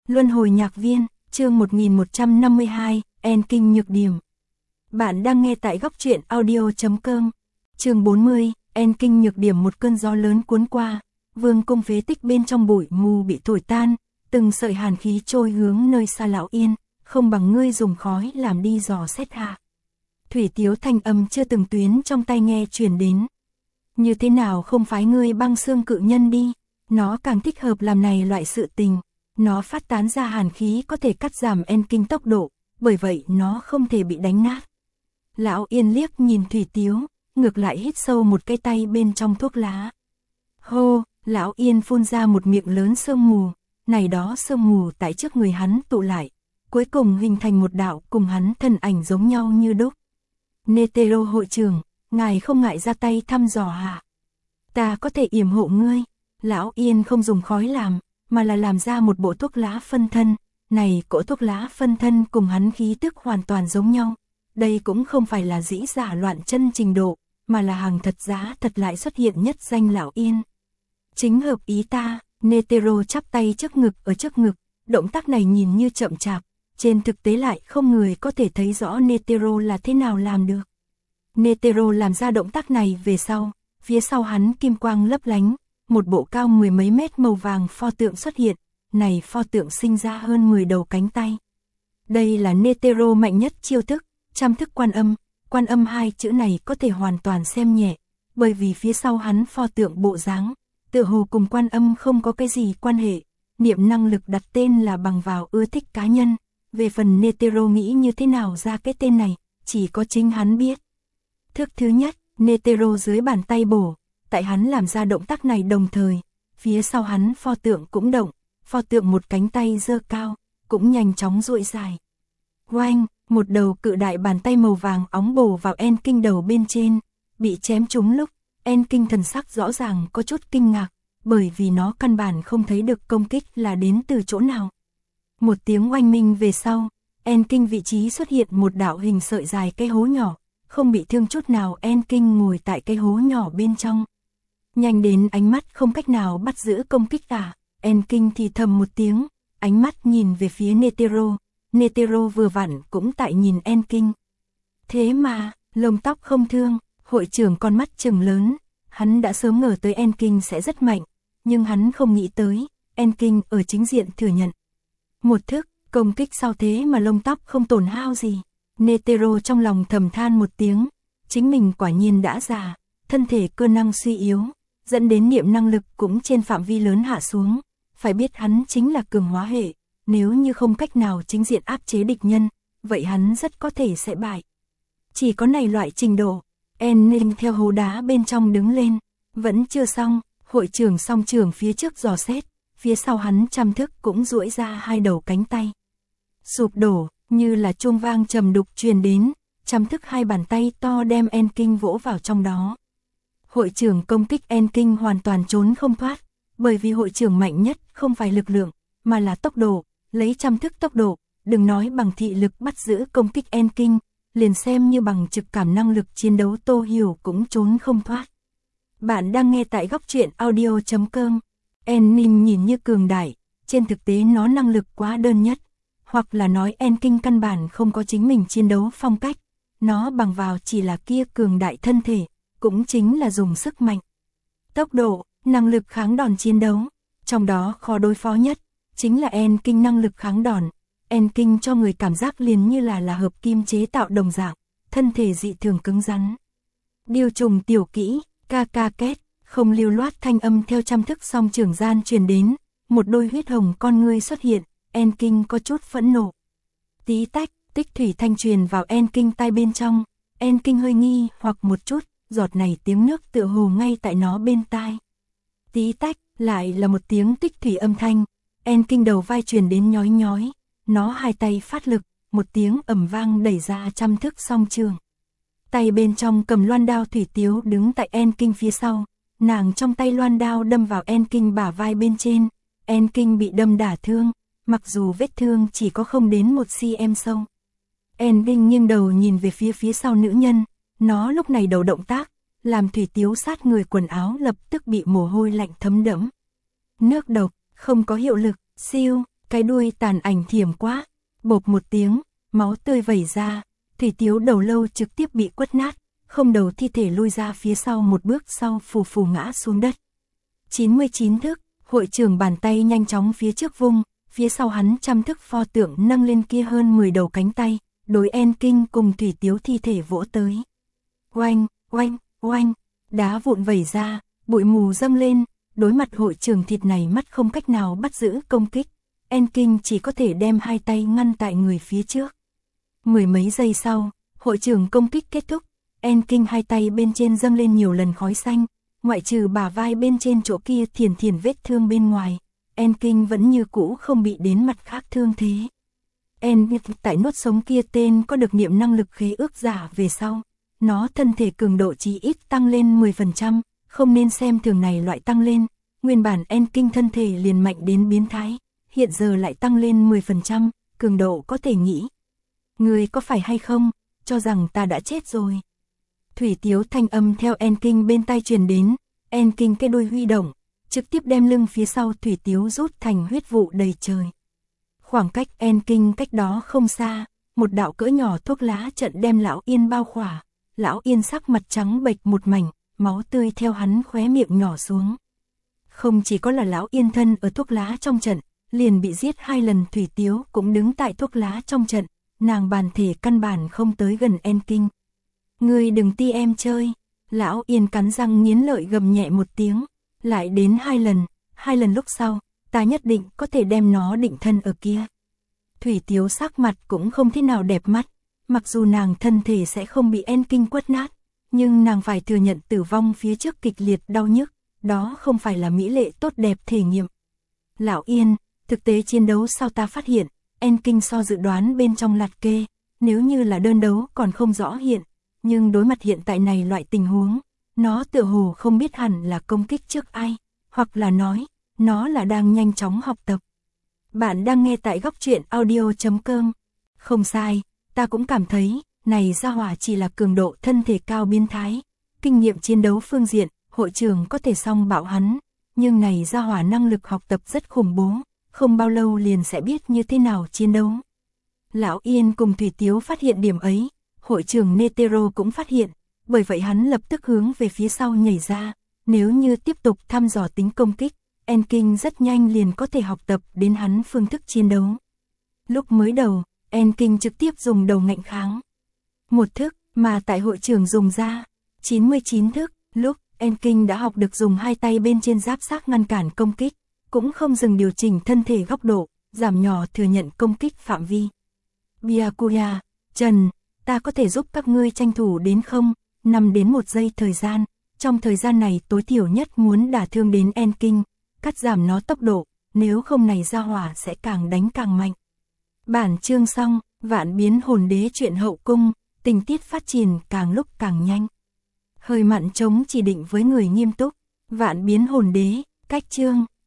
Luân hồi nhạc viên, chương 1152, En Kinh nhược điểm. Bạn đang nghe tại góc truyện audio.com. Chương 40, En Kinh nhược điểm. Một cơn gió lớn cuốn qua, vương cung phế tích bên trong bụi mù bị thổi tan, từng sợi hàn khí trôi hướng nơi xa Lão Yên, không bằng ngươi dùng khói làm đi dò xét hạ. Thủy Tiếu thanh âm chưa từng tuyến trong tai nghe truyền đến. Như thế nào không phái ngươi băng xương cự nhân đi, nó càng thích hợp làm này loại sự tình. Nó phát tán ra hàn khí có thể cắt giảm En Kinh tốc độ, bởi vậy nó không thể bị đánh nát. Lão Yên liếc nhìn Thủy Tiếu, ngược lại hít sâu một cái tay bên trong thuốc lá. Hô, Lão Yên phun ra một miệng lớn sương mù, này đó sương mù tại trước người hắn tụ lại, cuối cùng hình thành một đạo cùng hắn thân ảnh giống nhau như đúc. Netero hội trưởng, ngài không ngại ra tay thăm dò hả? Ta có thể yểm hộ ngươi. Lão Yên không dùng khói làm, mà là làm ra một bộ thuốc lá phân thân. Này cỗ thuốc lá phân thân cùng hắn khí tức hoàn toàn giống nhau. Đây cũng không phải là dĩ giả loạn chân trình độ, mà là hàng thật giá thật lại xuất hiện nhất danh Lão Yên. Chính hợp ý ta. Netero chắp tay trước ngực ở trước ngực, động tác này nhìn như chậm chạp, trên thực tế lại không người có thể thấy rõ Netero là thế nào làm được. Netero làm ra động tác này về sau, phía sau hắn kim quang lấp lánh, một bộ cao mười mấy mét màu vàng pho tượng xuất hiện, này pho tượng sinh ra hơn 10 đầu cánh tay. Đây là Netero mạnh nhất chiêu thức, trăm thức quan âm hai chữ này có thể hoàn toàn xem nhẹ, bởi vì phía sau hắn pho tượng bộ dáng, tựa hồ cùng quan âm không có cái gì quan hệ, niệm năng lực đặt tên là bằng vào ưa thích cá nhân, về phần Netero nghĩ như thế nào ra cái tên này, chỉ có chính hắn biết. Thức thứ nhất, Netero dưới bàn tay bổ, tại hắn làm ra động tác này đồng thời, phía sau hắn pho tượng cũng động, pho tượng một cánh tay giơ cao, cũng nhanh chóng duỗi dài. Oanh, một đầu cự đại bàn tay màu vàng óng bổ vào En Kinh đầu bên trên, bị chém trúng lúc, En Kinh thần sắc rõ ràng có chút kinh ngạc, bởi vì nó căn bản không thấy được công kích là đến từ chỗ nào. Một tiếng oanh minh về sau, En Kinh vị trí xuất hiện một đạo hình sợi dài cái hố nhỏ, không bị thương chút nào. En Kinh ngồi tại cái hố nhỏ bên trong. Nhanh đến ánh mắt không cách nào bắt giữ công kích cả. En Kinh thì thầm một tiếng, ánh mắt nhìn về phía Netero. Netero vừa vặn cũng tại nhìn En Kinh. Thế mà, lông tóc không thương, hội trưởng con mắt trừng lớn, hắn đã sớm ngờ tới En Kinh sẽ rất mạnh, nhưng hắn không nghĩ tới, En Kinh ở chính diện thừa nhận. Một thức, công kích sau thế mà lông tóc không tổn hao gì. Netero trong lòng thầm than một tiếng, chính mình quả nhiên đã già, thân thể cơ năng suy yếu, dẫn đến niệm năng lực cũng trên phạm vi lớn hạ xuống, phải biết hắn chính là cường hóa hệ, nếu như không cách nào chính diện áp chế địch nhân, vậy hắn rất có thể sẽ bại. Chỉ có này loại trình độ, En Ninh theo hố đá bên trong đứng lên, vẫn chưa xong, hội trưởng song trưởng phía trước dò xét, phía sau hắn trăm thức cũng duỗi ra hai đầu cánh tay. Sụp đổ, như là chuông vang trầm đục truyền đến, trăm thức hai bàn tay to đem En Kinh vỗ vào trong đó. Hội trưởng công kích En Kinh hoàn toàn trốn không thoát, bởi vì hội trưởng mạnh nhất không phải lực lượng, mà là tốc độ, lấy trăm thức tốc độ, đừng nói bằng thị lực bắt giữ công kích En Kinh, liền xem như bằng trực cảm năng lực chiến đấu Tô Hiểu cũng trốn không thoát. Bạn đang nghe tại góc truyện audio.com. En Ninh nhìn như cường đại, trên thực tế nó năng lực quá đơn nhất, hoặc là nói En Kinh căn bản không có chính mình chiến đấu phong cách, nó bằng vào chỉ là kia cường đại thân thể, cũng chính là dùng sức mạnh, tốc độ, năng lực kháng đòn chiến đấu, trong đó khó đối phó nhất, chính là En Kinh năng lực kháng đòn. En Kinh cho người cảm giác liền như là hợp kim chế tạo đồng dạng, thân thể dị thường cứng rắn. Điêu trùng tiểu kỹ, ca ca két, không lưu loát thanh âm theo trăm thức song trưởng gian truyền đến, một đôi huyết hồng con ngươi xuất hiện, En Kinh có chút phẫn nộ. Tí tách, tích thủy thanh truyền vào En Kinh tai bên trong, En Kinh hơi nghi hoặc một chút, giọt này tiếng nước tựa hồ ngay tại nó bên tai. Tí tách, lại là một tiếng tích thủy âm thanh, En Kinh đầu vai truyền đến nhói nhói, nó hai tay phát lực, một tiếng ầm vang đẩy ra trăm thức song trường. Tay bên trong cầm loan đao. Thủy Tiếu đứng tại En Kinh phía sau, nàng trong tay loan đao đâm vào En Kinh bả vai bên trên, En Kinh bị đâm đả thương, mặc dù vết thương chỉ có không đến 1 cm sâu. En Kinh nghiêng đầu nhìn về phía sau nữ nhân, nó lúc này đầu động tác, làm Thủy Tiếu sát người quần áo lập tức bị mồ hôi lạnh thấm đẫm. Nước độc, không có hiệu lực, siêu, cái đuôi tàn ảnh thiểm quá, bộp một tiếng, máu tươi vẩy ra, Thủy Tiếu đầu lâu trực tiếp bị quất nát, không đầu thi thể lui ra phía sau một bước sau phù phù ngã xuống đất. 99 thức, hội trưởng bàn tay nhanh chóng phía trước vung, phía sau hắn trăm thức pho tượng nâng lên kia hơn 10 đầu cánh tay, đối En Kinh cùng Thủy Tiếu thi thể vỗ tới. Oanh, oanh, oanh, đá vụn vẩy ra, bụi mù dâng lên, đối mặt hội trưởng thịt này mắt không cách nào bắt giữ công kích, En Kinh chỉ có thể đem hai tay ngăn tại người phía trước. Mười mấy giây sau, hội trưởng công kích kết thúc, En Kinh hai tay bên trên dâng lên nhiều lần khói xanh, ngoại trừ bả vai bên trên chỗ kia thiền thiền vết thương bên ngoài, En Kinh vẫn như cũ không bị đến mặt khác thương thế. En tại nuốt sống kia tên có được niệm năng lực khế ước giả về sau, nó thân thể cường độ chí ít tăng lên 10%, không nên xem thường này loại tăng lên, nguyên bản En Kinh thân thể liền mạnh đến biến thái, hiện giờ lại tăng lên 10%, cường độ có thể nghĩ. Người có phải hay không, cho rằng ta đã chết rồi. Thủy Tiếu thanh âm theo En Kinh bên tai truyền đến, En Kinh cái đuôi huy động, trực tiếp đem lưng phía sau Thủy Tiếu rút thành huyết vụ đầy trời. Khoảng cách En Kinh cách đó không xa, một đạo cỡ nhỏ thuốc lá trận đem Lão Yên bao khỏa, Lão Yên sắc mặt trắng bệch một mảnh, máu tươi theo hắn khóe miệng nhỏ xuống. Không chỉ có là Lão Yên thân ở thuốc lá trong trận, liền bị giết 2 lần Thủy Tiếu cũng đứng tại thuốc lá trong trận, nàng bản thể căn bản không tới gần En Kinh. Ngươi đừng ti em chơi, Lão Yên cắn răng nghiến lợi gầm nhẹ một tiếng, lại đến 2 lần lúc sau, ta nhất định có thể đem nó định thân ở kia. Thủy Tiếu sắc mặt cũng không thế nào đẹp mắt, mặc dù nàng thân thể sẽ không bị En Kinh quất nát, nhưng nàng phải thừa nhận tử vong phía trước kịch liệt đau nhức, đó không phải là mỹ lệ tốt đẹp thể nghiệm. Lão Yên, thực tế chiến đấu sau ta phát hiện, En Kinh so dự đoán bên trong lạt kê, nếu như là đơn đấu còn không rõ hiện, nhưng đối mặt hiện tại này loại tình huống, nó tựa hồ không biết hẳn là công kích trước ai, hoặc là nói, nó là đang nhanh chóng học tập. Bạn đang nghe tại góc truyện audio.com. Không sai, ta cũng cảm thấy, này gia hỏa chỉ là cường độ thân thể cao biến thái, kinh nghiệm chiến đấu phương diện, hội trưởng có thể song bảo hắn, nhưng này gia hỏa năng lực học tập rất khủng bố, không bao lâu liền sẽ biết như thế nào chiến đấu. Lão Yên cùng Thủy Tiếu phát hiện điểm ấy, hội trưởng Netero cũng phát hiện, bởi vậy hắn lập tức hướng về phía sau nhảy ra, nếu như tiếp tục thăm dò tính công kích, En Kinh rất nhanh liền có thể học tập đến hắn phương thức chiến đấu. Lúc mới đầu, En Kinh trực tiếp dùng đầu ngạnh kháng. Một thức mà tại hội trưởng dùng ra, 99 thức, lúc En Kinh đã học được dùng hai tay bên trên giáp xác ngăn cản công kích, cũng không dừng điều chỉnh thân thể góc độ, giảm nhỏ thừa nhận công kích phạm vi. Byakuya, Trần, ta có thể giúp các ngươi tranh thủ đến không? 5 đến 1 giây thời gian, trong thời gian này tối thiểu nhất muốn đả thương đến En Kinh, cắt giảm nó tốc độ, nếu không này gia hỏa sẽ càng đánh càng mạnh. Bản chương xong, Vạn Biến Hồn Đế truyện hậu cung, tình tiết phát triển càng lúc càng nhanh. Hơi mặn trống chỉ định với người nghiêm túc, Vạn Biến Hồn Đế, cách chương.